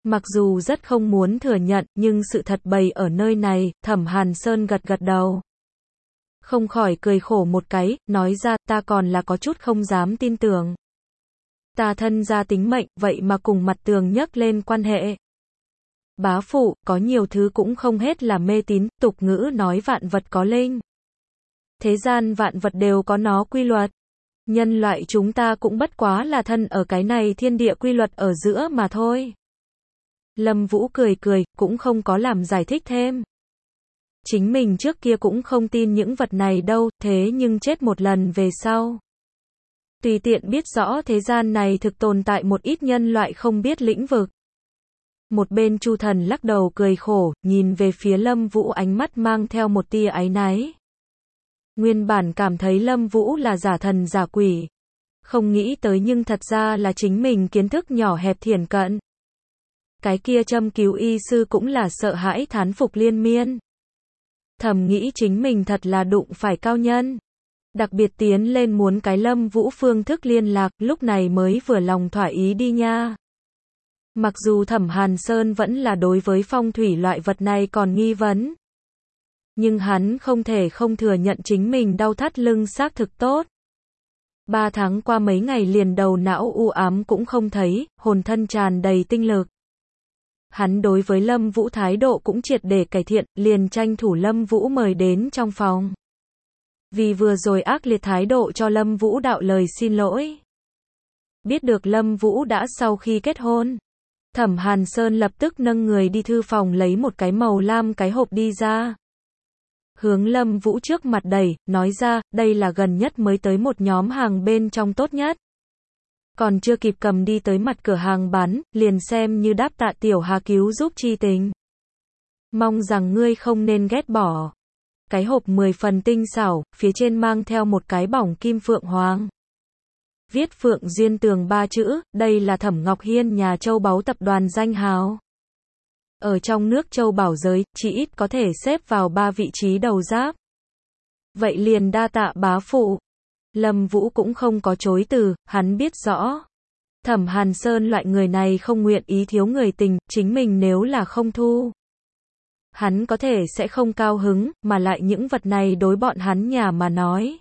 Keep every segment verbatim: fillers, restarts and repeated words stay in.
Mặc dù rất không muốn thừa nhận, nhưng sự thật bày ở nơi này, Thẩm Hàn Sơn gật gật đầu. Không khỏi cười khổ một cái, nói ra, ta còn là có chút không dám tin tưởng. Ta thân ra tính mệnh, vậy mà cùng mặt tường nhấc lên quan hệ. Bá phụ, có nhiều thứ cũng không hết là mê tín, tục ngữ nói vạn vật có linh. Thế gian vạn vật đều có nó quy luật. Nhân loại chúng ta cũng bất quá là thân ở cái này thiên địa quy luật ở giữa mà thôi. Lâm Vũ cười cười, cũng không có làm giải thích thêm. Chính mình trước kia cũng không tin những vật này đâu, thế nhưng chết một lần về sau. Tùy tiện biết rõ thế gian này thực tồn tại một ít nhân loại không biết lĩnh vực. Một bên Chu Thần lắc đầu cười khổ, nhìn về phía Lâm Vũ ánh mắt mang theo một tia áy náy. Nguyên bản cảm thấy Lâm Vũ là giả thần giả quỷ. Không nghĩ tới nhưng thật ra là chính mình kiến thức nhỏ hẹp thiển cận. Cái kia châm cứu y sư cũng là sợ hãi thán phục liên miên. Thầm nghĩ chính mình thật là đụng phải cao nhân. Đặc biệt tiến lên muốn cái Lâm Vũ phương thức liên lạc, lúc này mới vừa lòng thỏa ý đi nha. Mặc dù Thẩm Hàn Sơn vẫn là đối với phong thủy loại vật này còn nghi vấn. Nhưng hắn không thể không thừa nhận chính mình đau thắt lưng xác thực tốt. Ba tháng qua mấy ngày liền đầu não u ám cũng không thấy, hồn thân tràn đầy tinh lực. Hắn đối với Lâm Vũ thái độ cũng triệt để cải thiện, liền tranh thủ Lâm Vũ mời đến trong phòng. Vì vừa rồi ác liệt thái độ cho Lâm Vũ đạo lời xin lỗi. Biết được Lâm Vũ đã sau khi kết hôn, Thẩm Hàn Sơn lập tức nâng người đi thư phòng lấy một cái màu lam cái hộp đi ra. Hướng Lâm Vũ trước mặt đẩy, nói ra, đây là gần nhất mới tới một nhóm hàng bên trong tốt nhất. Còn chưa kịp cầm đi tới mặt cửa hàng bán, liền xem như đáp tạ tiểu Hà cứu giúp chi tình. Mong rằng ngươi không nên ghét bỏ. Cái hộp mười phần tinh xảo, phía trên mang theo một cái bỏng kim phượng hoàng. Viết Phượng Duyên Tường ba chữ, đây là Thẩm Ngọc Hiên nhà châu báu tập đoàn danh hào. Ở trong nước châu bảo giới, chỉ ít có thể xếp vào ba vị trí đầu giáp. Vậy liền đa tạ bá phụ. Lâm Vũ cũng không có chối từ, hắn biết rõ. Thẩm Hàn Sơn loại người này không nguyện ý thiếu người tình, chính mình nếu là không thu. Hắn có thể sẽ không cao hứng, mà lại những vật này đối bọn hắn nhà mà nói.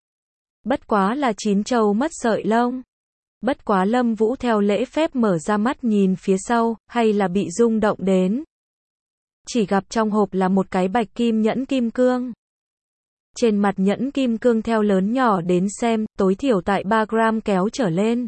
Bất quá là chín trâu mất sợi lông. Bất quá Lâm Vũ theo lễ phép mở ra mắt nhìn phía sau, hay là bị rung động đến. Chỉ gặp trong hộp là một cái bạch kim nhẫn kim cương. Trên mặt nhẫn kim cương theo lớn nhỏ đến xem, tối thiểu tại ba gram kéo trở lên.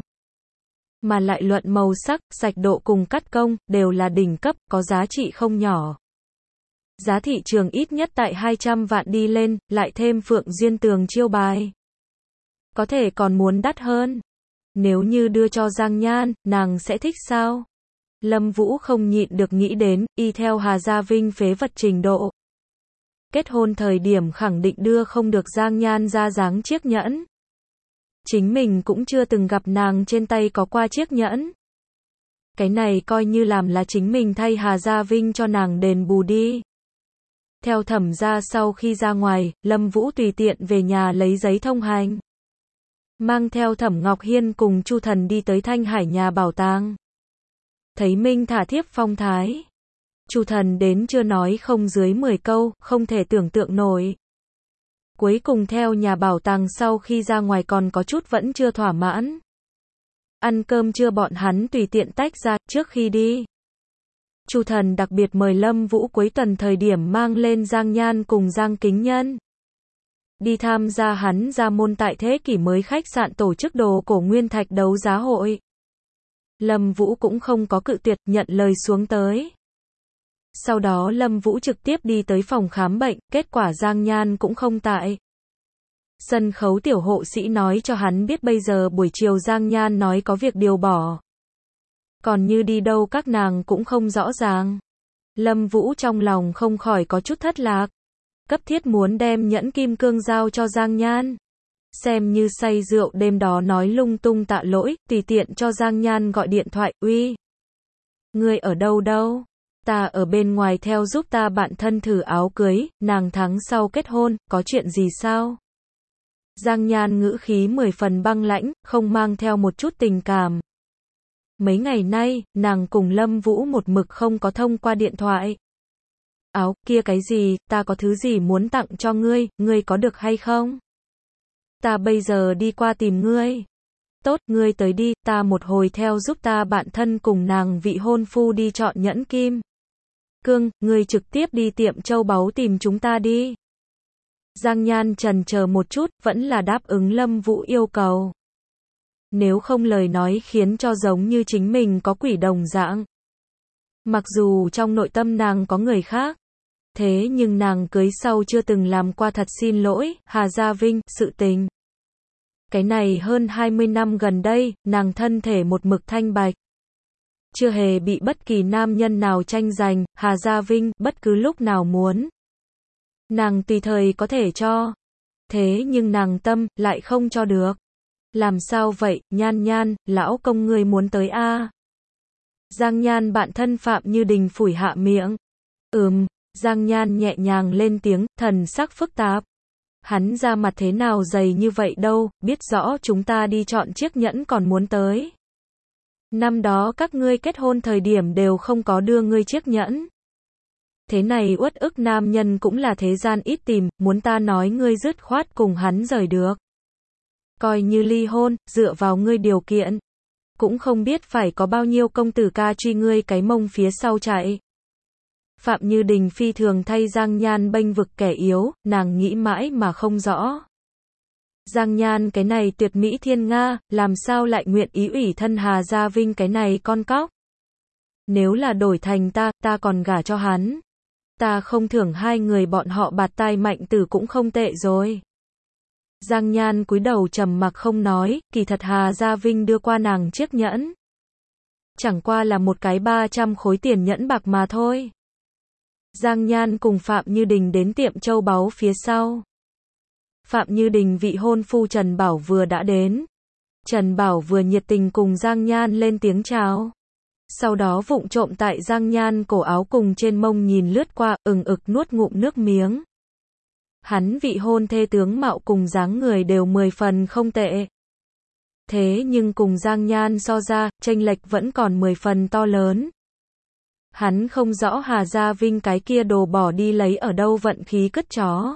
Mà lại luận màu sắc, sạch độ cùng cắt công, đều là đỉnh cấp, có giá trị không nhỏ. Giá thị trường ít nhất tại hai trăm vạn đi lên, lại thêm Phượng Duyên Tường chiêu bài. Có thể còn muốn đắt hơn. Nếu như đưa cho Giang Nhan, nàng sẽ thích sao? Lâm Vũ không nhịn được nghĩ đến, y theo Hà Gia Vinh phế vật trình độ. Kết hôn thời điểm khẳng định đưa không được Giang Nhan ra dáng chiếc nhẫn. Chính mình cũng chưa từng gặp nàng trên tay có qua chiếc nhẫn. Cái này coi như làm là chính mình thay Hà Gia Vinh cho nàng đền bù đi. Theo Thẩm gia sau khi ra ngoài, Lâm Vũ tùy tiện về nhà lấy giấy thông hành. Mang theo Thẩm Ngọc Hiên cùng Chu Thần đi tới Thanh Hải nhà bảo tàng. Thấy Minh thả thiếp phong thái. Chu Thần đến chưa nói không dưới mười câu, không thể tưởng tượng nổi. Cuối cùng theo nhà bảo tàng sau khi ra ngoài còn có chút vẫn chưa thỏa mãn. Ăn cơm trưa bọn hắn tùy tiện tách ra, trước khi đi. Chu Thần đặc biệt mời Lâm Vũ cuối tuần thời điểm mang lên Giang Nhan cùng Giang Kính Nhân. Đi tham gia hắn Gia Môn tại thế kỷ mới khách sạn tổ chức đồ cổ nguyên thạch đấu giá hội. Lâm Vũ cũng không có cự tuyệt, nhận lời xuống tới. Sau đó Lâm Vũ trực tiếp đi tới phòng khám bệnh, kết quả Giang Nhan cũng không tại. Sân khấu tiểu hộ sĩ nói cho hắn biết bây giờ buổi chiều Giang Nhan nói có việc điều bỏ. Còn như đi đâu các nàng cũng không rõ ràng. Lâm Vũ trong lòng không khỏi có chút thất lạc. Cấp thiết muốn đem nhẫn kim cương giao cho Giang Nhan. Xem như say rượu đêm đó nói lung tung tạ lỗi, tùy tiện cho Giang Nhan gọi điện thoại, uy. Ngươi ở đâu đâu? Ta ở bên ngoài theo giúp ta bạn thân thử áo cưới, nàng tháng sau kết hôn, có chuyện gì sao? Giang Nhan ngữ khí mười phần băng lãnh, không mang theo một chút tình cảm. Mấy ngày nay, nàng cùng Lâm Vũ một mực không có thông qua điện thoại. Áo, kia cái gì, ta có thứ gì muốn tặng cho ngươi, ngươi có được hay không? Ta bây giờ đi qua tìm ngươi. Tốt, ngươi tới đi, ta một hồi theo giúp ta bạn thân cùng nàng vị hôn phu đi chọn nhẫn kim cương, ngươi trực tiếp đi tiệm châu báu tìm chúng ta đi. Giang Nhan chần chờ một chút, vẫn là đáp ứng Lâm Vũ yêu cầu. Nếu không lời nói khiến cho giống như chính mình có quỷ đồng dạng. Mặc dù trong nội tâm nàng có người khác, thế nhưng nàng cưới sau chưa từng làm qua thật xin lỗi, Hà Gia Vinh, sự tình. Cái này hơn hai mươi năm gần đây, nàng thân thể một mực thanh bạch. Chưa hề bị bất kỳ nam nhân nào tranh giành, Hà Gia Vinh, bất cứ lúc nào muốn. Nàng tùy thời có thể cho. Thế nhưng nàng tâm, lại không cho được. Làm sao vậy, Nhan Nhan, lão công ngươi muốn tới a? À? Giang Nhan bạn thân Phạm Như Đình phủi hạ miệng. Ừm, Giang Nhan nhẹ nhàng lên tiếng, thần sắc phức tạp. Hắn ra mặt thế nào dày như vậy đâu, biết rõ chúng ta đi chọn chiếc nhẫn còn muốn tới. Năm đó các ngươi kết hôn thời điểm đều không có đưa ngươi chiếc nhẫn. Thế này uất ức nam nhân cũng là thế gian ít tìm, muốn ta nói ngươi dứt khoát cùng hắn rời được. Coi như ly hôn, dựa vào ngươi điều kiện. Cũng không biết phải có bao nhiêu công tử ca truy ngươi cái mông phía sau chạy. Phạm Như Đình phi thường thay Giang Nhan bênh vực kẻ yếu, nàng nghĩ mãi mà không rõ. Giang Nhan cái này tuyệt mỹ thiên nga, làm sao lại nguyện ý ủy thân Hà Gia Vinh cái này con cóc. Nếu là đổi thành ta, ta còn gả cho hắn. Ta không thưởng hai người bọn họ bạt tai mạnh tử cũng không tệ rồi. Giang Nhan cúi đầu trầm mặc không nói, kỳ thật Hà Gia Vinh đưa qua nàng chiếc nhẫn. Chẳng qua là một cái ba trăm khối tiền nhẫn bạc mà thôi. Giang Nhan cùng Phạm Như Đình đến tiệm châu báu phía sau. Phạm Như Đình vị hôn phu Trần Bảo vừa đã đến. Trần Bảo vừa nhiệt tình cùng Giang Nhan lên tiếng chào. Sau đó vụng trộm tại Giang Nhan cổ áo cùng trên mông nhìn lướt qua, ừng ực nuốt ngụm nước miếng. Hắn vị hôn thê tướng mạo cùng dáng người đều mười phần không tệ. Thế nhưng cùng Giang Nhan so ra, chênh lệch vẫn còn mười phần to lớn. Hắn không rõ Hà Gia Vinh cái kia đồ bỏ đi lấy ở đâu vận khí cất chó.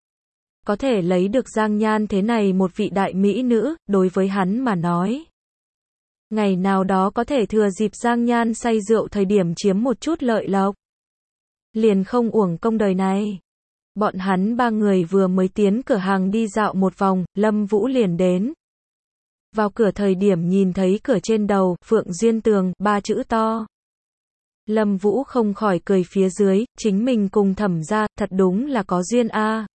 Có thể lấy được Giang Nhan thế này một vị đại mỹ nữ, đối với hắn mà nói. Ngày nào đó có thể thừa dịp Giang Nhan say rượu thời điểm chiếm một chút lợi lộc. Liền không uổng công đời này. Bọn hắn ba người vừa mới tiến cửa hàng đi dạo một vòng, Lâm Vũ liền đến. Vào cửa thời điểm nhìn thấy cửa trên đầu, Phượng Duyên Tường, ba chữ to. Lâm Vũ không khỏi cười phía dưới, chính mình cùng Thẩm gia, thật đúng là có duyên a. À.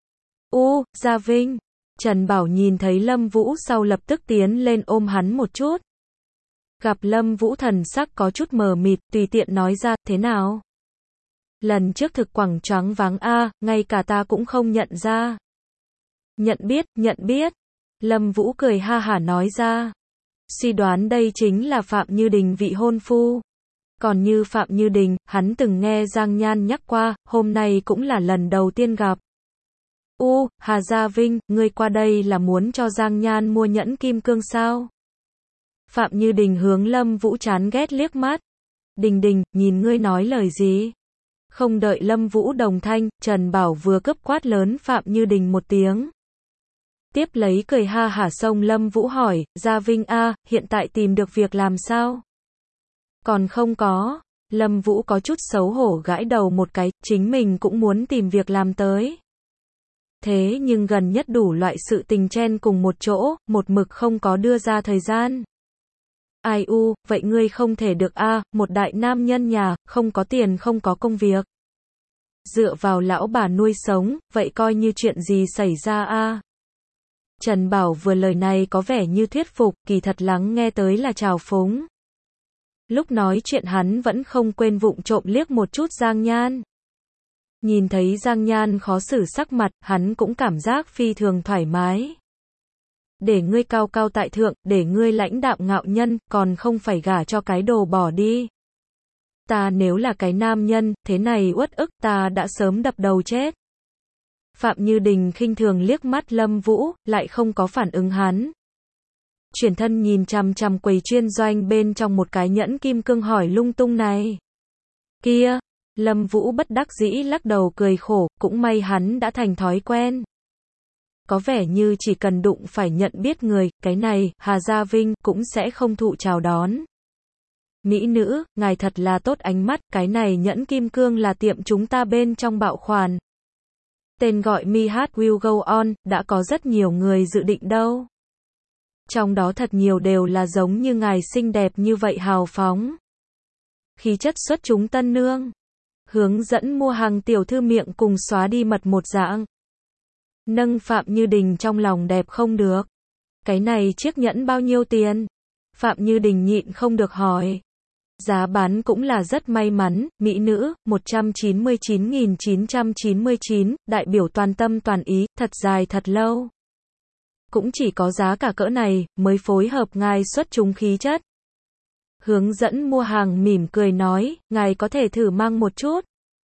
U, Gia Vinh. Trần Bảo nhìn thấy Lâm Vũ sau lập tức tiến lên ôm hắn một chút. Gặp Lâm Vũ thần sắc có chút mờ mịt, tùy tiện nói ra, thế nào? Lần trước thực quẳng choáng váng a, à, ngay cả ta cũng không nhận ra. Nhận biết, nhận biết. Lâm Vũ cười ha hả nói ra. Suy đoán đây chính là Phạm Như Đình vị hôn phu. Còn như Phạm Như Đình, hắn từng nghe Giang Nhan nhắc qua, hôm nay cũng là lần đầu tiên gặp. U, Hà Gia Vinh, ngươi qua đây là muốn cho Giang Nhan mua nhẫn kim cương sao? Phạm Như Đình hướng Lâm Vũ chán ghét liếc mắt. Đình Đình, nhìn ngươi nói lời gì? Không đợi Lâm Vũ đồng thanh, Trần Bảo vừa cấp quát lớn Phạm Như Đình một tiếng. Tiếp lấy cười ha hả xông Lâm Vũ hỏi, Gia Vinh a, hiện tại tìm được việc làm sao? Còn không có. Lâm Vũ có chút xấu hổ gãi đầu một cái, chính mình cũng muốn tìm việc làm tới. Thế nhưng gần nhất đủ loại sự tình chen cùng một chỗ, một mực không có đưa ra thời gian. Ai u, vậy ngươi không thể được a, à, một đại nam nhân nhà, không có tiền không có công việc. Dựa vào lão bà nuôi sống, vậy coi như chuyện gì xảy ra a. À. Trần Bảo vừa lời này có vẻ như thuyết phục, kỳ thật lắng nghe tới là trào phúng. Lúc nói chuyện hắn vẫn không quên vụng trộm liếc một chút Giang Nhan. Nhìn thấy Giang Nhan khó xử sắc mặt, hắn cũng cảm giác phi thường thoải mái. Để ngươi cao cao tại thượng, để ngươi lãnh đạm ngạo nhân, còn không phải gả cho cái đồ bỏ đi. Ta nếu là cái nam nhân, thế này uất ức, ta đã sớm đập đầu chết. Phạm Như Đình khinh thường liếc mắt Lâm Vũ, lại không có phản ứng hắn. Chuyển thân nhìn chằm chằm quầy chuyên doanh bên trong một cái nhẫn kim cương hỏi lung tung này. Kia, Lâm Vũ bất đắc dĩ lắc đầu cười khổ, cũng may hắn đã thành thói quen. Có vẻ như chỉ cần đụng phải nhận biết người, cái này, Hà Gia Vinh, cũng sẽ không thụ chào đón. Mỹ nữ, ngài thật là tốt ánh mắt, cái này nhẫn kim cương là tiệm chúng ta bên trong bạo khoản. Tên gọi My Heart Will Go On, đã có rất nhiều người dự định đâu. Trong đó thật nhiều đều là giống như ngài xinh đẹp như vậy hào phóng. Khí chất xuất chúng tân nương. Hướng dẫn mua hàng tiểu thư miệng cùng xóa đi mật một dạng. Nâng Phạm Như Đình trong lòng đẹp không được. Cái này chiếc nhẫn bao nhiêu tiền? Phạm Như Đình nhịn không được hỏi. Giá bán cũng là rất may mắn, mỹ nữ, một trăm chín mươi chín nghìn chín trăm chín mươi chín, đại biểu toàn tâm toàn ý, thật dài thật lâu. Cũng chỉ có giá cả cỡ này, mới phối hợp ngài xuất chúng khí chất. Hướng dẫn mua hàng mỉm cười nói, ngài có thể thử mang một chút.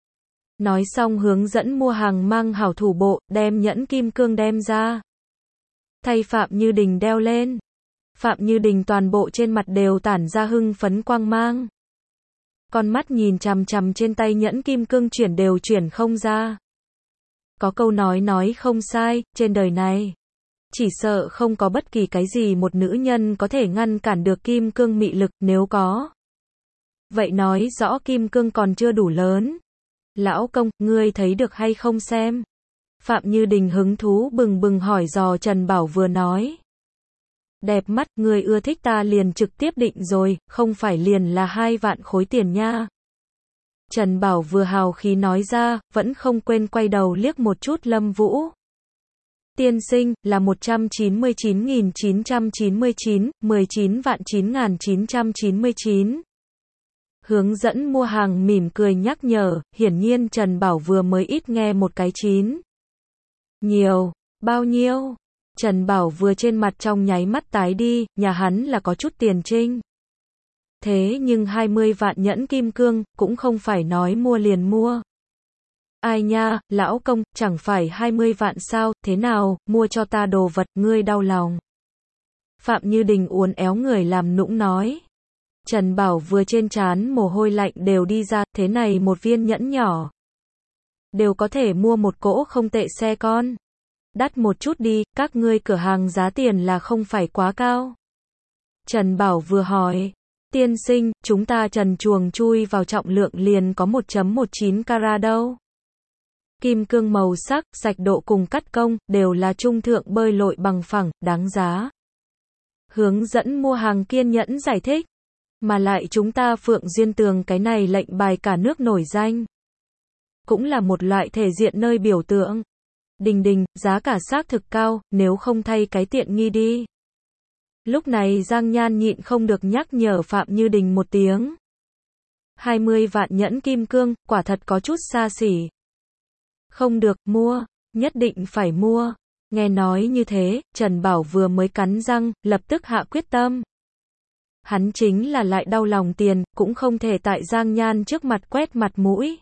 Nói xong hướng dẫn mua hàng mang hảo thủ bộ, đem nhẫn kim cương đem ra. Thay Phạm Như Đình đeo lên. Phạm Như Đình toàn bộ trên mặt đều tản ra hưng phấn quang mang. Con mắt nhìn chằm chằm trên tay nhẫn kim cương chuyển đều chuyển không ra. Có câu nói nói không sai, trên đời này. Chỉ sợ không có bất kỳ cái gì một nữ nhân có thể ngăn cản được kim cương mị lực, nếu có. Vậy nói rõ kim cương còn chưa đủ lớn. Lão công, ngươi thấy được hay không xem? Phạm Như Đình hứng thú bừng bừng hỏi dò Trần Bảo vừa nói. Đẹp mắt, ngươi ưa thích ta liền trực tiếp định rồi, không phải liền là hai vạn khối tiền nha. Trần Bảo vừa hào khí nói ra, vẫn không quên quay đầu liếc một chút Lâm Vũ. Tiên sinh, là một trăm chín mươi chín nghìn chín trăm chín mươi chín, mười chín vạn chín nghìn chín trăm chín mươi chín. Hướng dẫn mua hàng mỉm cười nhắc nhở, hiển nhiên Trần Bảo vừa mới ít nghe một cái chín. Nhiều, bao nhiêu? Trần Bảo vừa trên mặt trong nháy mắt tái đi, nhà hắn là có chút tiền trinh. Thế nhưng hai mươi vạn nhẫn kim cương, cũng không phải nói mua liền mua. Ai nha, lão công, chẳng phải hai mươi vạn sao, thế nào, mua cho ta đồ vật, ngươi đau lòng. Phạm Như Đình uốn éo người làm nũng nói. Trần Bảo vừa trên trán mồ hôi lạnh đều đi ra, thế này một viên nhẫn nhỏ. Đều có thể mua một cỗ không tệ xe con. Đắt một chút đi, các ngươi cửa hàng giá tiền là không phải quá cao. Trần Bảo vừa hỏi. Tiên sinh, chúng ta trần chuồng chui vào trọng lượng liền có một phẩy một chín carat đâu. Kim cương màu sắc, sạch độ cùng cắt công, đều là trung thượng bơi lội bằng phẳng, đáng giá. Hướng dẫn mua hàng kiên nhẫn giải thích. Mà lại chúng ta Phượng Duyên Tường cái này lệnh bài cả nước nổi danh. Cũng là một loại thể diện nơi biểu tượng. Đình đình, giá cả xác thực cao, nếu không thay cái tiện nghi đi. Lúc này Giang Nhan nhịn không được nhắc nhở Phạm Như Đình một tiếng. hai mươi vạn nhẫn kim cương, quả thật có chút xa xỉ. Không được, mua, nhất định phải mua. Nghe nói như thế, Trần Bảo vừa mới cắn răng, lập tức hạ quyết tâm. Hắn chính là lại đau lòng tiền, cũng không thể tại Giang Nhan trước mặt quét mặt mũi.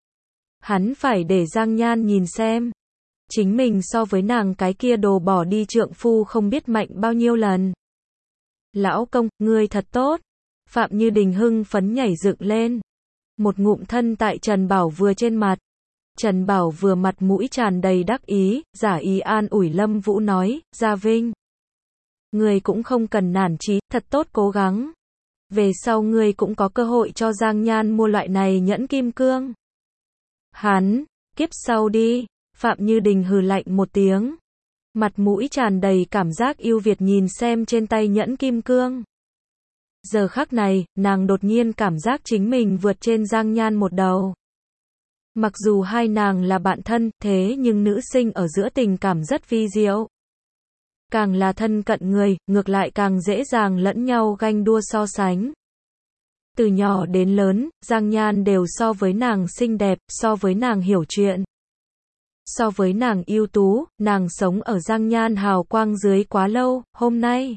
Hắn phải để Giang Nhan nhìn xem. Chính mình so với nàng cái kia đồ bỏ đi trượng phu không biết mạnh bao nhiêu lần. Lão công, ngươi thật tốt. Phạm Như Đình hưng phấn nhảy dựng lên. Một ngụm thân tại Trần Bảo vừa trên mặt. Trần Bảo vừa mặt mũi tràn đầy đắc ý, giả ý an ủi Lâm Vũ nói, Gia Vinh. Ngươi cũng không cần nản chí, thật tốt cố gắng. Về sau ngươi cũng có cơ hội cho Giang Nhan mua loại này nhẫn kim cương. Hắn, kiếp sau đi. Phạm Như Đình hừ lạnh một tiếng. Mặt mũi tràn đầy cảm giác yêu Việt nhìn xem trên tay nhẫn kim cương. Giờ khắc này, nàng đột nhiên cảm giác chính mình vượt trên Giang Nhan một đầu. Mặc dù hai nàng là bạn thân, thế nhưng nữ sinh ở giữa tình cảm rất vi diệu. Càng là thân cận người, ngược lại càng dễ dàng lẫn nhau ganh đua so sánh. Từ nhỏ đến lớn, Giang Nhan đều so với nàng xinh đẹp, so với nàng hiểu chuyện. So với nàng ưu tú, nàng sống ở Giang Nhan hào quang dưới quá lâu, hôm nay.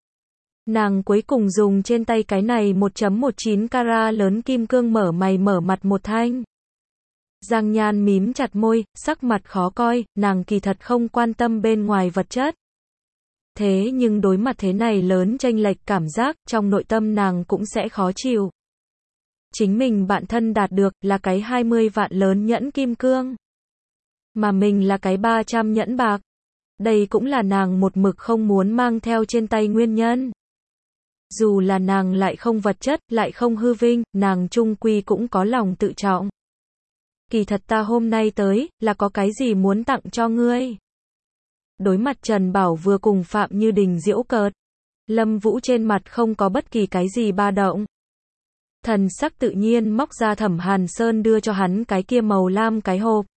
Nàng cuối cùng dùng trên tay cái này một phẩy một chín carat lớn kim cương mở mày mở mặt một thanh. Giang Nhan mím chặt môi, sắc mặt khó coi, nàng kỳ thật không quan tâm bên ngoài vật chất. Thế nhưng đối mặt thế này lớn chênh lệch cảm giác, trong nội tâm nàng cũng sẽ khó chịu. Chính mình bạn thân đạt được là cái hai mươi vạn lớn nhẫn kim cương. Mà mình là cái ba trăm nhẫn bạc. Đây cũng là nàng một mực không muốn mang theo trên tay nguyên nhân. Dù là nàng lại không vật chất, lại không hư vinh, nàng chung quy cũng có lòng tự trọng. Kỳ thật ta hôm nay tới, là có cái gì muốn tặng cho ngươi. Đối mặt Trần Bảo Vừa cùng Phạm Như Đình giễu cợt, Lâm Vũ trên mặt không có bất kỳ cái gì ba động. Thần sắc tự nhiên móc ra Thẩm Hàn Sơn đưa cho hắn cái kia màu lam cái hộp.